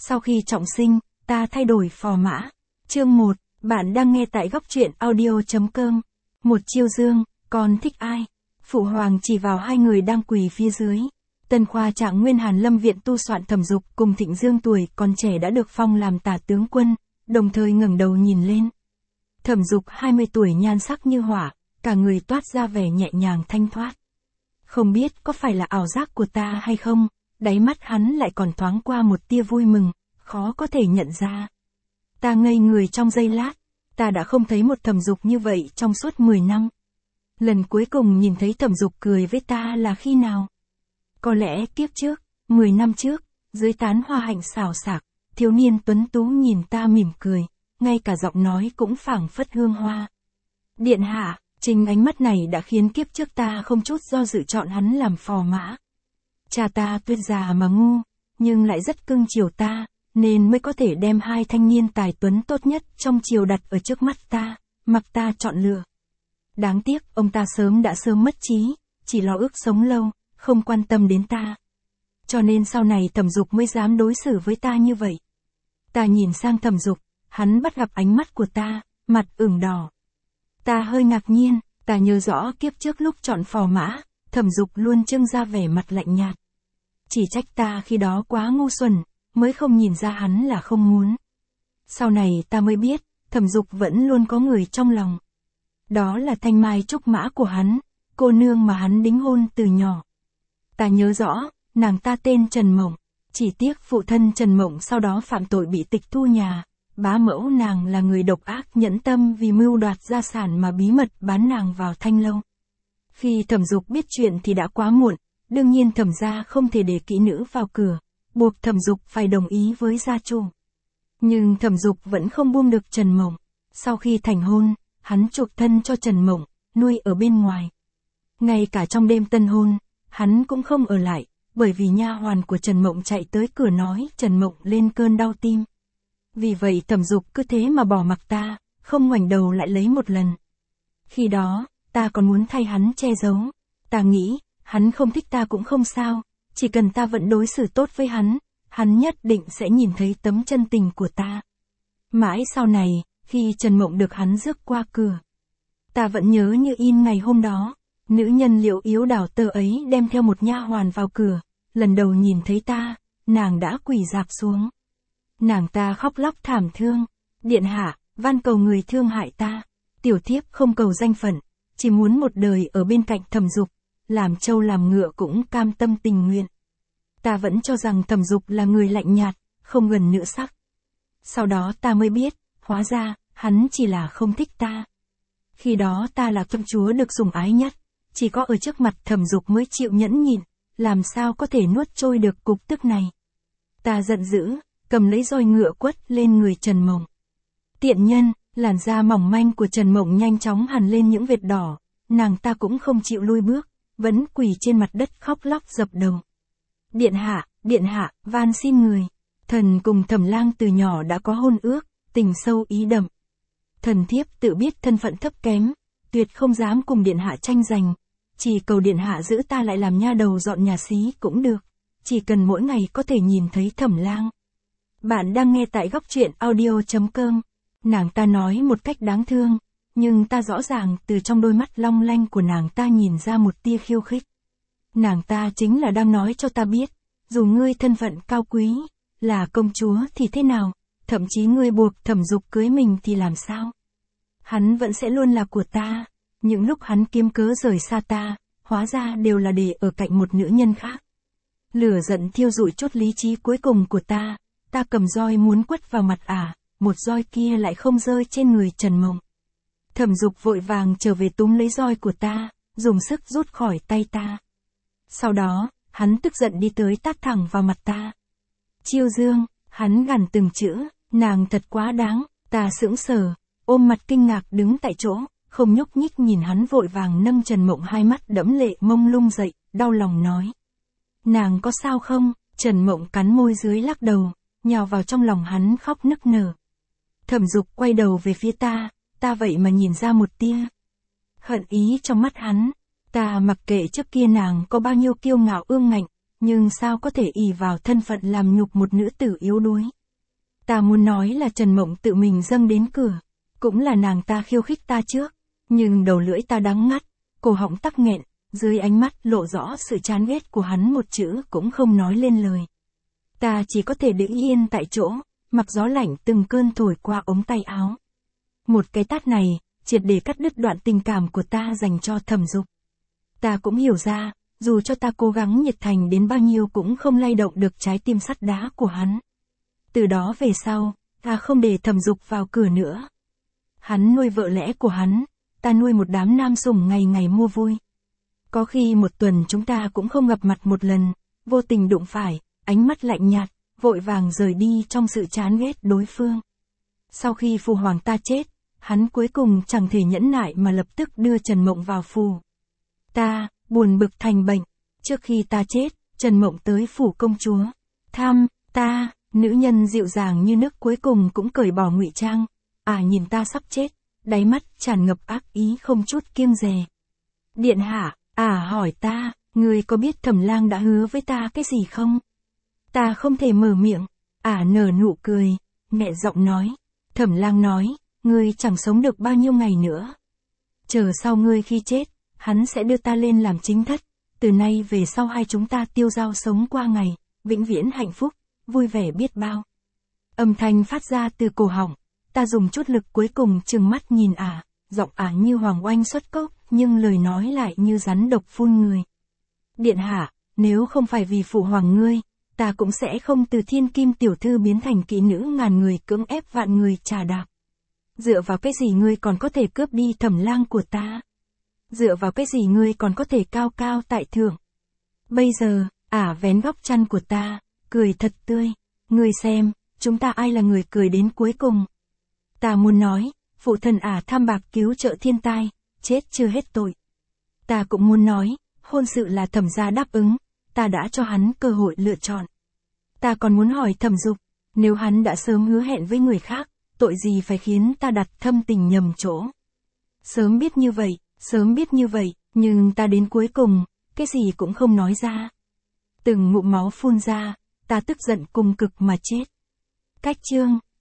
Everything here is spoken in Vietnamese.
Sau khi trọng sinh, ta thay đổi phò mã. Chương 1, bạn đang nghe tại góc truyện audio.com. Một chiêu dương, con thích ai? Phụ hoàng chỉ vào hai người đang quỳ phía dưới. Tân khoa trạng nguyên Hàn Lâm viện tu soạn Thẩm Dục cùng Thịnh Dương tuổi còn trẻ đã được phong làm tả tướng quân, đồng thời ngẩng đầu nhìn lên. Thẩm Dục 20 tuổi nhan sắc như hỏa, cả người toát ra vẻ nhẹ nhàng thanh thoát. Không biết có phải là ảo giác của ta hay không, đáy mắt hắn lại còn thoáng qua một tia vui mừng, khó có thể nhận ra. Ta ngây người trong giây lát, ta đã không thấy một Thẩm Dục như vậy trong suốt 10 năm. Lần cuối cùng nhìn thấy Thẩm Dục cười với ta là khi nào? Có lẽ kiếp trước, 10 năm trước, dưới tán hoa hạnh xào xạc, thiếu niên tuấn tú nhìn ta mỉm cười, ngay cả giọng nói cũng phảng phất hương hoa. Điện hạ, chính ánh mắt này đã khiến kiếp trước ta không chút do dự chọn hắn làm phò mã. Cha ta tuy già mà ngu, nhưng lại rất cưng chiều ta, nên mới có thể đem hai thanh niên tài tuấn tốt nhất trong triều đặt ở trước mắt ta, mặc ta chọn lựa. Đáng tiếc ông ta đã sớm mất trí, chỉ lo ước sống lâu, không quan tâm đến ta. Cho nên sau này Thẩm Dục mới dám đối xử với ta như vậy. Ta nhìn sang Thẩm Dục, hắn bắt gặp ánh mắt của ta, mặt ửng đỏ. Ta hơi ngạc nhiên, ta nhớ rõ kiếp trước lúc chọn phò mã, Thẩm Dục luôn trưng ra vẻ mặt lạnh nhạt. Chỉ trách ta khi đó quá ngu xuẩn, mới không nhìn ra hắn là không muốn. Sau này ta mới biết, Thẩm Dục vẫn luôn có người trong lòng. Đó là thanh mai trúc mã của hắn, cô nương mà hắn đính hôn từ nhỏ. Ta nhớ rõ, nàng ta tên Trần Mộng, chỉ tiếc phụ thân Trần Mộng sau đó phạm tội bị tịch thu nhà, bá mẫu nàng là người độc ác nhẫn tâm vì mưu đoạt gia sản mà bí mật bán nàng vào thanh lâu. Khi Thẩm Dục biết chuyện thì đã quá muộn, đương nhiên Thẩm gia không thể để kỹ nữ vào cửa, buộc Thẩm Dục phải đồng ý với gia chủ. Nhưng Thẩm Dục vẫn không buông được Trần Mộng, sau khi thành hôn, hắn chuộc thân cho Trần Mộng, nuôi ở bên ngoài. Ngay cả trong đêm tân hôn, hắn cũng không ở lại, bởi vì nha hoàn của Trần Mộng chạy tới cửa nói Trần Mộng lên cơn đau tim. Vì vậy Thẩm Dục cứ thế mà bỏ mặc ta, không ngoảnh đầu lại lấy một lần. Khi đó, ta còn muốn thay hắn che giấu. Ta nghĩ, hắn không thích ta cũng không sao, chỉ cần ta vẫn đối xử tốt với hắn nhất định sẽ nhìn thấy tấm chân tình của ta. Mãi sau này, khi Trần Mộng được hắn rước qua cửa, ta vẫn nhớ như in ngày hôm đó. Nữ nhân Liễu Yếu Đào Tơ ấy đem theo một nha hoàn vào cửa, lần đầu nhìn thấy ta, nàng đã quỳ rạp xuống. Nàng ta khóc lóc thảm thương, điện hạ, van cầu người thương hại ta, tiểu thiếp không cầu danh phận, chỉ muốn một đời ở bên cạnh Thẩm Dục, làm trâu làm ngựa cũng cam tâm tình nguyện. Ta vẫn cho rằng Thẩm Dục là người lạnh nhạt, không gần nữ sắc. Sau đó ta mới biết, hóa ra, hắn chỉ là không thích ta. Khi đó ta là công chúa được sủng ái nhất. Chỉ có ở trước mặt Thẩm Dục mới chịu nhẫn nhịn, làm sao có thể nuốt trôi được cục tức này. Ta giận dữ, cầm lấy roi ngựa quất lên người Trần Mộng. Tiện nhân, làn da mỏng manh của Trần Mộng nhanh chóng hằn lên những vệt đỏ, nàng ta cũng không chịu lui bước, vẫn quỳ trên mặt đất khóc lóc dập đầu. Điện hạ, van xin người. Thần cùng Thẩm Lang từ nhỏ đã có hôn ước, tình sâu ý đậm. Thần thiếp tự biết thân phận thấp kém, tuyệt không dám cùng điện hạ tranh giành. Chỉ cầu điện hạ giữ ta lại làm nha đầu dọn nhà xí cũng được, chỉ cần mỗi ngày có thể nhìn thấy Thẩm Lang. Bạn đang nghe tại góc truyện audio.com. Nàng ta nói một cách đáng thương, nhưng ta rõ ràng từ trong đôi mắt long lanh của nàng ta nhìn ra một tia khiêu khích. Nàng ta chính là đang nói cho ta biết, dù ngươi thân phận cao quý, là công chúa thì thế nào, thậm chí ngươi buộc Thẩm Dục cưới mình thì làm sao? Hắn vẫn sẽ luôn là của ta. Những lúc hắn kiếm cớ rời xa ta, hóa ra đều là để ở cạnh một nữ nhân khác. Lửa giận thiêu rụi chút lý trí cuối cùng của ta cầm roi muốn quất vào mặt một roi kia lại không rơi trên người Trần Mộng. Thẩm Dục vội vàng trở về túm lấy roi của ta, dùng sức rút khỏi tay ta. Sau đó, hắn tức giận đi tới tát thẳng vào mặt ta. Chiêu dương, hắn gằn từng chữ, nàng thật quá đáng, ta sững sờ, ôm mặt kinh ngạc đứng tại chỗ. Không nhúc nhích nhìn hắn vội vàng nâng Trần Mộng hai mắt đẫm lệ mông lung dậy, đau lòng nói. Nàng có sao không? Trần Mộng cắn môi dưới lắc đầu, nhào vào trong lòng hắn khóc nức nở. Thẩm Dục quay đầu về phía ta vậy mà nhìn ra một tia hận ý trong mắt hắn. Ta mặc kệ trước kia nàng có bao nhiêu kiêu ngạo ương ngạnh, nhưng sao có thể ỷ vào thân phận làm nhục một nữ tử yếu đuối. Ta muốn nói là Trần Mộng tự mình dâng đến cửa, cũng là nàng ta khiêu khích ta trước, nhưng đầu lưỡi ta đắng ngắt, cổ họng tắc nghẹn, dưới ánh mắt lộ rõ sự chán ghét của hắn một chữ cũng không nói lên lời. Ta chỉ có thể đứng yên tại chỗ, mặc gió lạnh từng cơn thổi qua ống tay áo. Một cái tát này, triệt để cắt đứt đoạn tình cảm của ta dành cho Thẩm Dục. Ta cũng hiểu ra, dù cho ta cố gắng nhiệt thành đến bao nhiêu cũng không lay động được trái tim sắt đá của hắn. Từ đó về sau, ta không để Thẩm Dục vào cửa nữa. Hắn nuôi vợ lẽ của hắn, ta nuôi một đám nam sủng ngày ngày mua vui. Có khi một tuần chúng ta cũng không gặp mặt một lần, vô tình đụng phải, ánh mắt lạnh nhạt, vội vàng rời đi trong sự chán ghét đối phương. Sau khi Phụ Hoàng ta chết, hắn cuối cùng chẳng thể nhẫn nại mà lập tức đưa Trần Mộng vào phủ. Ta, buồn bực thành bệnh. Trước khi ta chết, Trần Mộng tới phủ công chúa. Thăm, ta, nữ nhân dịu dàng như nước cuối cùng cũng cởi bỏ ngụy trang. Nhìn ta sắp chết, đáy mắt tràn ngập ác ý không chút kiêng dè. Điện hạ, hỏi ta, ngươi có biết Thẩm Lang đã hứa với ta cái gì không? Ta không thể mở miệng. Nở nụ cười, nhẹ giọng nói. Thẩm Lang nói, ngươi chẳng sống được bao nhiêu ngày nữa. Chờ sau ngươi khi chết, hắn sẽ đưa ta lên làm chính thất. Từ nay về sau hai chúng ta tiêu dao sống qua ngày, vĩnh viễn hạnh phúc, vui vẻ biết bao. Âm thanh phát ra từ cổ họng, ta dùng chút lực cuối cùng trừng mắt nhìn giọng như hoàng oanh xuất cốc, nhưng lời nói lại như rắn độc phun người. Điện hạ, nếu không phải vì Phụ Hoàng ngươi, ta cũng sẽ không từ thiên kim tiểu thư biến thành kỹ nữ ngàn người cưỡng ép vạn người trà đạp. Dựa vào cái gì ngươi còn có thể cướp đi Thẩm Lang của ta? Dựa vào cái gì ngươi còn có thể cao cao tại thượng? Bây giờ, vén góc chăn của ta, cười thật tươi. Ngươi xem, chúng ta ai là người cười đến cuối cùng? Ta muốn nói, phụ thân tham bạc cứu trợ thiên tai, chết chưa hết tội. Ta cũng muốn nói, hôn sự là Thẩm gia đáp ứng, ta đã cho hắn cơ hội lựa chọn. Ta còn muốn hỏi Thẩm Dục, nếu hắn đã sớm hứa hẹn với người khác, tội gì phải khiến ta đặt thâm tình nhầm chỗ. Sớm biết như vậy, nhưng ta đến cuối cùng, cái gì cũng không nói ra. Từng ngụm máu phun ra, ta tức giận cùng cực mà chết. Cách chương